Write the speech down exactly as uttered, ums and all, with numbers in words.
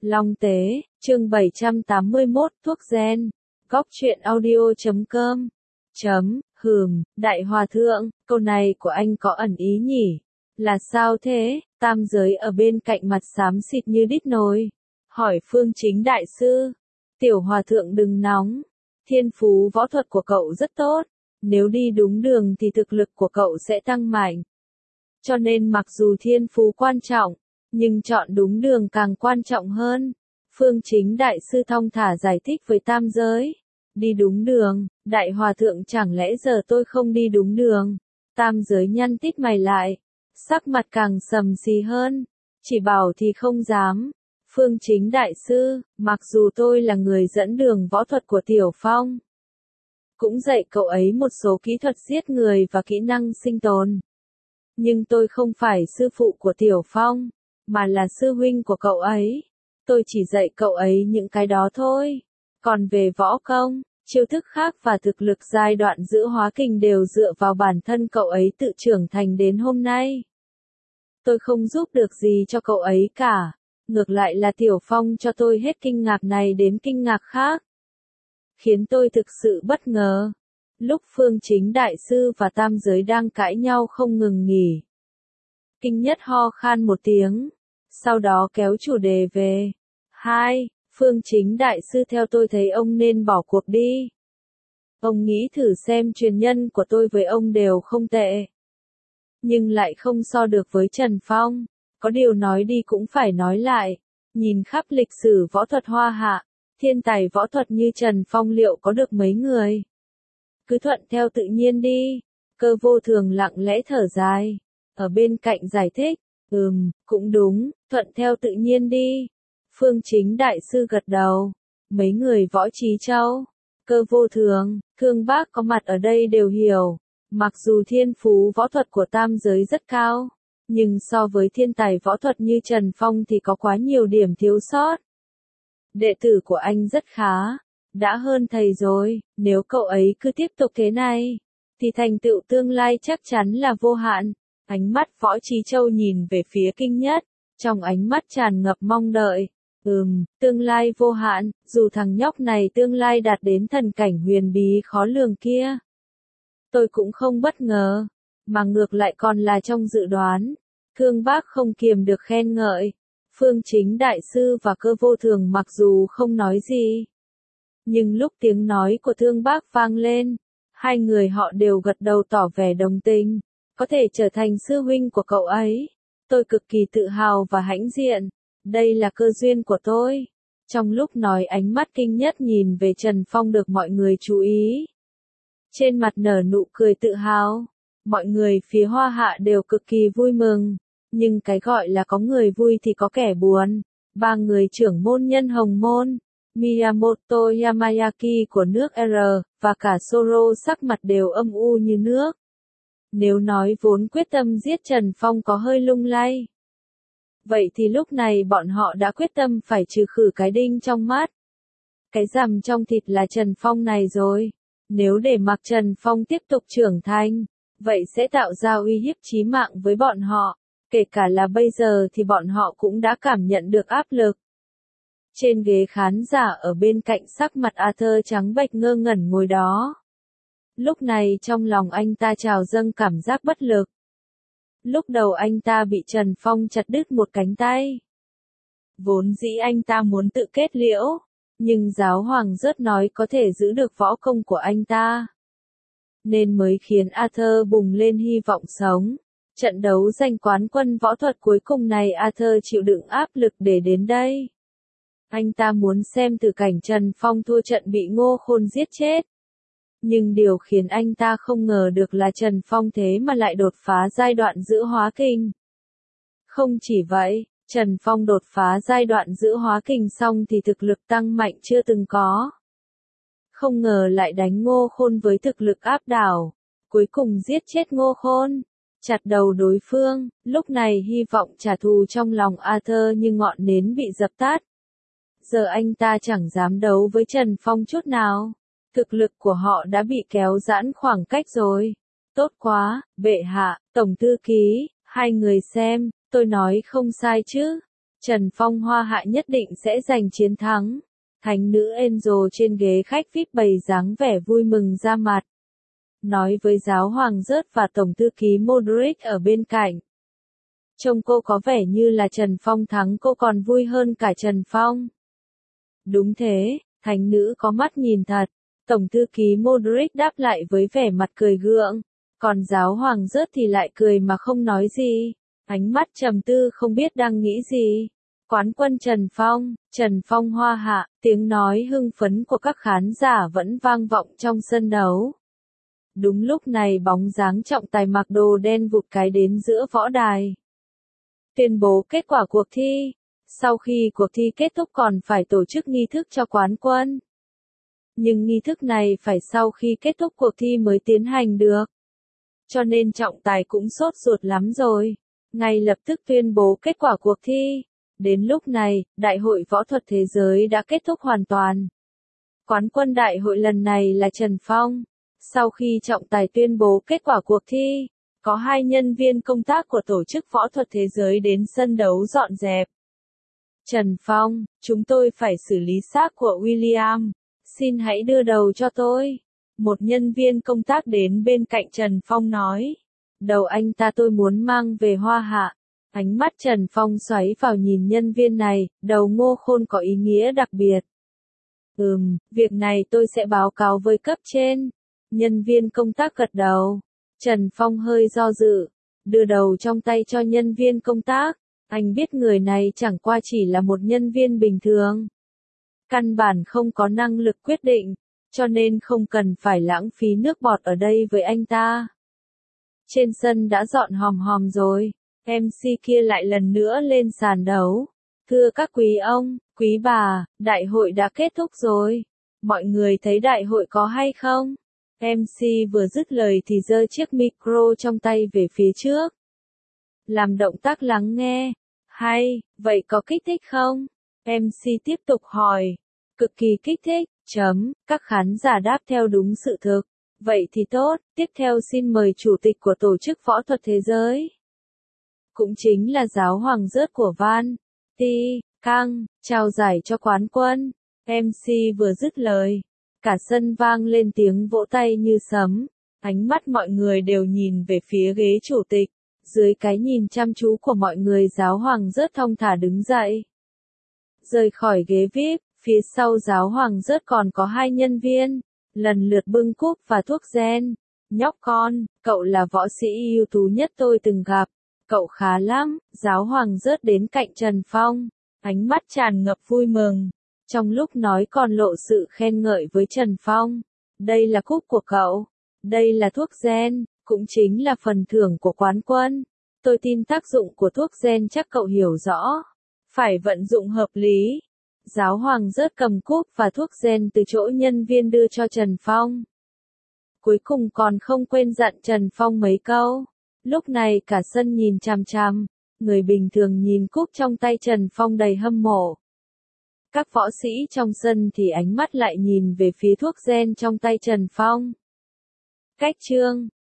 Long Tế, chương bảy trăm tám mươi mốt, thuốc gen. Góc truyện audio chấm com. Chấm, hừm, đại hòa thượng, câu này của anh có ẩn ý nhỉ? Là sao thế? Tam giới ở bên cạnh mặt xám xịt như đít nồi. Hỏi Phương Chính đại sư. Tiểu hòa thượng đừng nóng. Thiên phú võ thuật của cậu rất tốt. Nếu đi đúng đường thì thực lực của cậu sẽ tăng mạnh. Cho nên mặc dù thiên phú quan trọng, nhưng chọn đúng đường càng quan trọng hơn. Phương Chính đại sư thong thả giải thích với tam giới. Đi đúng đường, đại hòa thượng chẳng lẽ giờ tôi không đi đúng đường? Tam giới nhăn tít mày lại, sắc mặt càng sầm xì hơn, chỉ bảo thì không dám. Phương Chính đại sư, mặc dù tôi là người dẫn đường võ thuật của Tiểu Phong, cũng dạy cậu ấy một số kỹ thuật giết người và kỹ năng sinh tồn. Nhưng tôi không phải sư phụ của Tiểu Phong, mà là sư huynh của cậu ấy. Tôi chỉ dạy cậu ấy những cái đó thôi. Còn về võ công, chiêu thức khác và thực lực giai đoạn giữa hóa kình đều dựa vào bản thân cậu ấy tự trưởng thành đến hôm nay. Tôi không giúp được gì cho cậu ấy cả. Ngược lại là Tiểu Phong cho tôi hết kinh ngạc này đến kinh ngạc khác. Khiến tôi thực sự bất ngờ. Lúc Phương Chính đại sư và tam giới đang cãi nhau không ngừng nghỉ, Kinh Nhất ho khan một tiếng, sau đó kéo chủ đề về. Hai, Phương Chính đại sư, theo tôi thấy ông nên bỏ cuộc đi. Ông nghĩ thử xem, truyền nhân của tôi với ông đều không tệ, nhưng lại không so được với Trần Phong. Có điều nói đi cũng phải nói lại, nhìn khắp lịch sử võ thuật Hoa Hạ, thiên tài võ thuật như Trần Phong liệu có được mấy người? Cứ thuận theo tự nhiên đi. Cơ Vô Thường lặng lẽ thở dài, ở bên cạnh giải thích. Ừm, cũng đúng, thuận theo tự nhiên đi. Phương Chính đại sư gật đầu. Mấy người Võ Trí Châu, Cơ Vô Thường, Thương Bác có mặt ở đây đều hiểu. Mặc dù thiên phú võ thuật của tam giới rất cao, nhưng so với thiên tài võ thuật như Trần Phong thì có quá nhiều điểm thiếu sót. Đệ tử của anh rất khá, đã hơn thầy rồi. Nếu cậu ấy cứ tiếp tục thế này, thì thành tựu tương lai chắc chắn là vô hạn. Ánh mắt Võ Trí Châu nhìn về phía Kinh Nhất, trong ánh mắt tràn ngập mong đợi. Ừm, tương lai vô hạn, dù thằng nhóc này tương lai đạt đến thần cảnh huyền bí khó lường kia, tôi cũng không bất ngờ, mà ngược lại còn là trong dự đoán. Thương Bác không kiềm được khen ngợi. Phương Chính đại sư và Cơ Vô Thường mặc dù không nói gì, nhưng lúc tiếng nói của Thương Bác vang lên, hai người họ đều gật đầu tỏ vẻ đồng tình. Có thể trở thành sư huynh của cậu ấy, tôi cực kỳ tự hào và hãnh diện. Đây là cơ duyên của tôi. Trong lúc nói, ánh mắt Kinh Nhất nhìn về Trần Phong được mọi người chú ý. Trên mặt nở nụ cười tự hào. Mọi người phía Hoa Hạ đều cực kỳ vui mừng. Nhưng cái gọi là có người vui thì có kẻ buồn. Ba người trưởng môn nhân Hồng Môn, Miyamoto Yamayaki của nước R, và cả Soro sắc mặt đều âm u như nước. Nếu nói vốn quyết tâm giết Trần Phong có hơi lung lay, vậy thì lúc này bọn họ đã quyết tâm phải trừ khử cái đinh trong mắt, cái rằm trong thịt là Trần Phong này rồi. Nếu để mặc Trần Phong tiếp tục trưởng thành, vậy sẽ tạo ra uy hiếp chí mạng với bọn họ. Kể cả là bây giờ thì bọn họ cũng đã cảm nhận được áp lực. Trên ghế khán giả ở bên cạnh, sắc mặt Arthur trắng bệch ngơ ngẩn ngồi đó. Lúc này trong lòng anh ta trào dâng cảm giác bất lực. Lúc đầu anh ta bị Trần Phong chặt đứt một cánh tay. Vốn dĩ anh ta muốn tự kết liễu, nhưng giáo hoàng rớt nói có thể giữ được võ công của anh ta, nên mới khiến Arthur bùng lên hy vọng sống. Trận đấu giành quán quân võ thuật cuối cùng này Arthur chịu đựng áp lực để đến đây. Anh ta muốn xem từ cảnh Trần Phong thua trận bị Ngô Khôn giết chết. Nhưng điều khiến anh ta không ngờ được là Trần Phong thế mà lại đột phá giai đoạn giữa hóa kình. Không chỉ vậy, Trần Phong đột phá giai đoạn giữa hóa kình xong thì thực lực tăng mạnh chưa từng có. Không ngờ lại đánh Ngô Khôn với thực lực áp đảo, cuối cùng giết chết Ngô Khôn, chặt đầu đối phương. Lúc này hy vọng trả thù trong lòng Arthur như ngọn nến bị dập tắt. Giờ anh ta chẳng dám đấu với Trần Phong chút nào. Thực lực của họ đã bị kéo giãn khoảng cách rồi. Tốt quá, bệ hạ, tổng thư ký, hai người xem, tôi nói không sai chứ. Trần Phong Hoa Hạ nhất định sẽ giành chiến thắng. Thánh nữ Angel trên ghế khách vi ai pi bày dáng vẻ vui mừng ra mặt. Nói với giáo hoàng Rớt và tổng thư ký Modric ở bên cạnh. Trông cô có vẻ như là Trần Phong thắng cô còn vui hơn cả Trần Phong. Đúng thế, thánh nữ có mắt nhìn thật. Tổng thư ký Modric đáp lại với vẻ mặt cười gượng. Còn giáo hoàng Rớt thì lại cười mà không nói gì. Ánh mắt trầm tư không biết đang nghĩ gì. Quán quân Trần Phong, Trần Phong Hoa Hạ, tiếng nói hưng phấn của các khán giả vẫn vang vọng trong sân đấu. Đúng lúc này bóng dáng trọng tài mặc đồ đen vụt cái đến giữa võ đài. Tuyên bố kết quả cuộc thi. Sau khi cuộc thi kết thúc còn phải tổ chức nghi thức cho quán quân. Nhưng nghi thức này phải sau khi kết thúc cuộc thi mới tiến hành được. Cho nên trọng tài cũng sốt ruột lắm rồi. Ngay lập tức tuyên bố kết quả cuộc thi. Đến lúc này, Đại hội Võ thuật Thế giới đã kết thúc hoàn toàn. Quán quân đại hội lần này là Trần Phong. Sau khi trọng tài tuyên bố kết quả cuộc thi, có hai nhân viên công tác của tổ chức Võ thuật Thế giới đến sân đấu dọn dẹp. Trần Phong, chúng tôi phải xử lý xác của William. Xin hãy đưa đầu cho tôi. Một nhân viên công tác đến bên cạnh Trần Phong nói. Đầu anh ta tôi muốn mang về Hoa Hạ. Ánh mắt Trần Phong xoáy vào nhìn nhân viên này, đầu ngô khôn có ý nghĩa đặc biệt. Ừm, việc này tôi sẽ báo cáo với cấp trên. Nhân viên công tác gật đầu. Trần Phong hơi do dự, đưa đầu trong tay cho nhân viên công tác. Anh biết người này chẳng qua chỉ là một nhân viên bình thường. Căn bản không có năng lực quyết định, cho nên không cần phải lãng phí nước bọt ở đây với anh ta. Trên sân đã dọn hòm hòm rồi, em xê kia lại lần nữa lên sàn đấu. Thưa các quý ông, quý bà, đại hội đã kết thúc rồi. Mọi người thấy đại hội có hay không? em xê vừa dứt lời thì giơ chiếc micro trong tay về phía trước. Làm động tác lắng nghe. Hay, vậy có kích thích không? em xê tiếp tục hỏi. Cực kỳ kích thích, chấm, các khán giả đáp theo đúng sự thực. Vậy thì tốt, tiếp theo xin mời chủ tịch của tổ chức võ thuật thế giới. Cũng chính là giáo hoàng Rớt của Van. Ti, Căng, trao giải cho quán quân. em xê vừa dứt lời. Cả sân vang lên tiếng vỗ tay như sấm. Ánh mắt mọi người đều nhìn về phía ghế chủ tịch. Dưới cái nhìn chăm chú của mọi người giáo hoàng Rớt thong thả đứng dậy. Rời khỏi ghế vi ai pi, phía sau giáo hoàng Rớt còn có hai nhân viên. Lần lượt bưng cúp và thuốc gen. Nhóc con, cậu là võ sĩ ưu tú nhất tôi từng gặp. Cậu khá lắm, giáo hoàng Rớt đến cạnh Trần Phong. Ánh mắt tràn ngập vui mừng. Trong lúc nói còn lộ sự khen ngợi với Trần Phong. Đây là cúp của cậu. Đây là thuốc gen, cũng chính là phần thưởng của quán quân. Tôi tin tác dụng của thuốc gen chắc cậu hiểu rõ. Phải vận dụng hợp lý. Giáo hoàng Rớt cầm cúp và thuốc gen từ chỗ nhân viên đưa cho Trần Phong. Cuối cùng còn không quên dặn Trần Phong mấy câu. Lúc này cả sân nhìn chằm chằm. Người bình thường nhìn cúp trong tay Trần Phong đầy hâm mộ. Các võ sĩ trong sân thì ánh mắt lại nhìn về phía thuốc gen trong tay Trần Phong. Cách chương